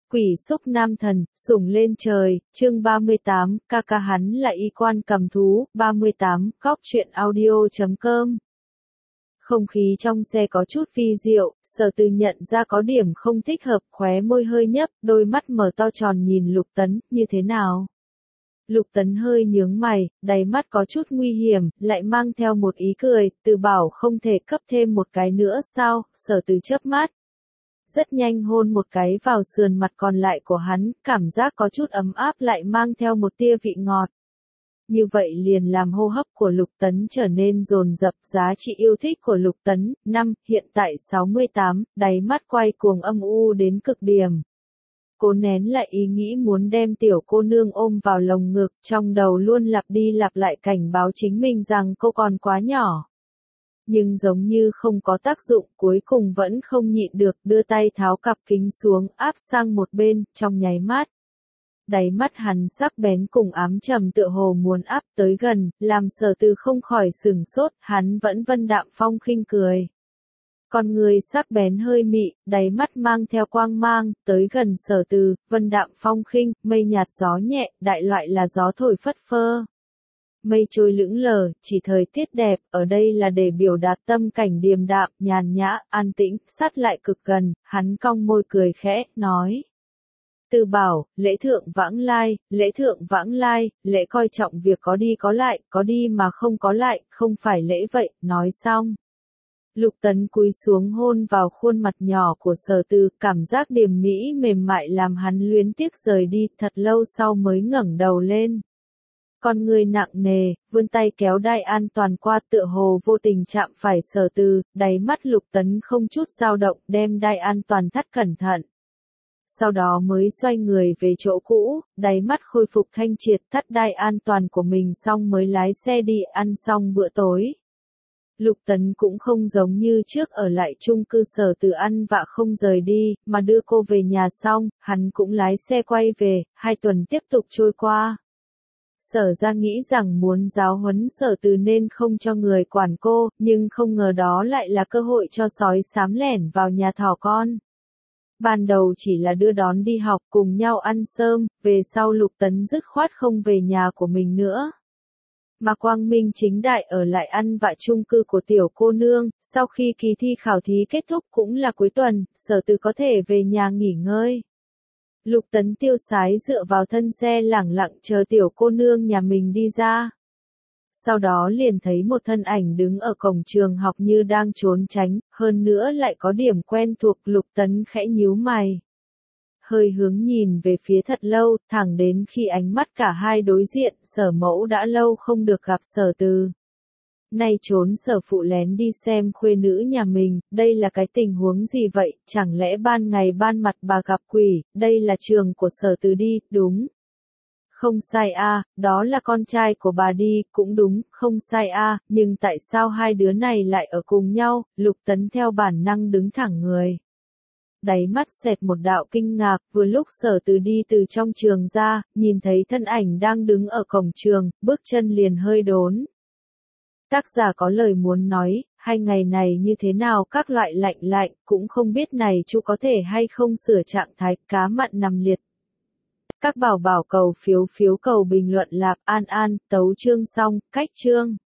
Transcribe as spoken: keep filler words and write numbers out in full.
Quỷ xúc nam thần, sủng lên trời, chương ba mươi tám, ca ca hắn là y quan cầm thú, ba mươi tám, góc truyện audio chấm com. Không khí trong xe có chút phi diệu, Sở Từ nhận ra có điểm không thích hợp, khóe môi hơi nhấp, đôi mắt mở to tròn nhìn Lục Tấn, như thế nào? Lục Tấn hơi nhướng mày, đáy mắt có chút nguy hiểm, lại mang theo một ý cười, Từ bảo không thể cấp thêm một cái nữa sao, Sở Từ chớp mắt. Rất nhanh hôn một cái vào sườn mặt còn lại của hắn, cảm giác có chút ấm áp lại mang theo một tia vị ngọt. Như vậy liền làm hô hấp của Lục Tấn trở nên dồn dập, giá trị yêu thích của Lục Tấn, năm, hiện tại sáu mươi tám, đáy mắt quay cuồng âm u đến cực điểm. Cố nén lại ý nghĩ muốn đem tiểu cô nương ôm vào lồng ngực, trong đầu luôn lặp đi lặp lại cảnh báo chính mình rằng cô còn quá nhỏ. Nhưng giống như không có tác dụng, cuối cùng vẫn không nhịn được, đưa tay tháo cặp kính xuống, áp sang một bên, trong nháy mắt. Đáy mắt hắn sắc bén cùng ám trầm tựa hồ muốn áp tới gần, làm Sở Từ không khỏi sửng sốt, hắn vẫn vân đạm phong khinh cười. Con người sắc bén hơi mị, đáy mắt mang theo quang mang, tới gần Sở Từ, vân đạm phong khinh, mây nhạt gió nhẹ, đại loại là gió thổi phất phơ. Mây trôi lững lờ, chỉ thời tiết đẹp, ở đây là để biểu đạt tâm cảnh điềm đạm, nhàn nhã, an tĩnh, sát lại cực gần, hắn cong môi cười khẽ, nói. Từ bảo, lễ thượng vãng lai, lễ thượng vãng lai, lễ coi trọng việc có đi có lại, có đi mà không có lại, không phải lễ vậy, nói xong. Lục Tấn cúi xuống hôn vào khuôn mặt nhỏ của Sở Từ, cảm giác điềm mỹ mềm mại làm hắn luyến tiếc rời đi, thật lâu sau mới ngẩng đầu lên. Con người nặng nề, vươn tay kéo đai an toàn qua tựa hồ vô tình chạm phải Sở Từ, đáy mắt Lục Tấn không chút dao động, đem đai an toàn thắt cẩn thận. Sau đó mới xoay người về chỗ cũ, đáy mắt khôi phục thanh triệt, thắt đai an toàn của mình xong mới lái xe đi ăn xong bữa tối. Lục Tấn cũng không giống như trước ở lại chung cư Sở Từ ăn vạ không rời đi, mà đưa cô về nhà xong, hắn cũng lái xe quay về, hai tuần tiếp tục trôi qua. Sở ra nghĩ rằng muốn giáo huấn Sở Từ nên không cho người quản cô, nhưng không ngờ đó lại là cơ hội cho sói xám lẻn vào nhà thỏ con. Ban đầu chỉ là đưa đón đi học cùng nhau ăn sơm, về sau Lục Tấn dứt khoát không về nhà của mình nữa. Mà quang minh chính đại ở lại ăn vạ chung cư của tiểu cô nương, sau khi kỳ thi khảo thí kết thúc cũng là cuối tuần, Sở Từ có thể về nhà nghỉ ngơi. Lục Tấn tiêu sái dựa vào thân xe lẳng lặng chờ tiểu cô nương nhà mình đi ra. Sau đó liền thấy một thân ảnh đứng ở cổng trường học như đang trốn tránh, hơn nữa lại có điểm quen thuộc, Lục Tấn khẽ nhíu mày. Hơi hướng nhìn về phía thật lâu, thẳng đến khi ánh mắt cả hai đối diện, Sở Mẫu đã lâu không được gặp Sở Từ. Nay trốn Sở phụ lén đi xem khuê nữ nhà mình, đây là cái tình huống gì vậy, chẳng lẽ ban ngày ban mặt bà gặp quỷ, đây là trường của Sở Từ đi, đúng. Không sai a, à, đó là con trai của bà đi, cũng đúng, không sai a, à, nhưng tại sao hai đứa này lại ở cùng nhau, Lục Tấn theo bản năng đứng thẳng người. Đáy mắt xẹt một đạo kinh ngạc, vừa lúc Sở Từ đi từ trong trường ra, nhìn thấy thân ảnh đang đứng ở cổng trường, bước chân liền hơi đốn. Tác giả có lời muốn nói, hai ngày này như thế nào các loại lạnh lạnh, cũng không biết này chú có thể hay không sửa trạng thái cá mặn nằm liệt. Các bảo bảo cầu phiếu phiếu cầu bình luận lạp an an, tấu chương xong, cách chương.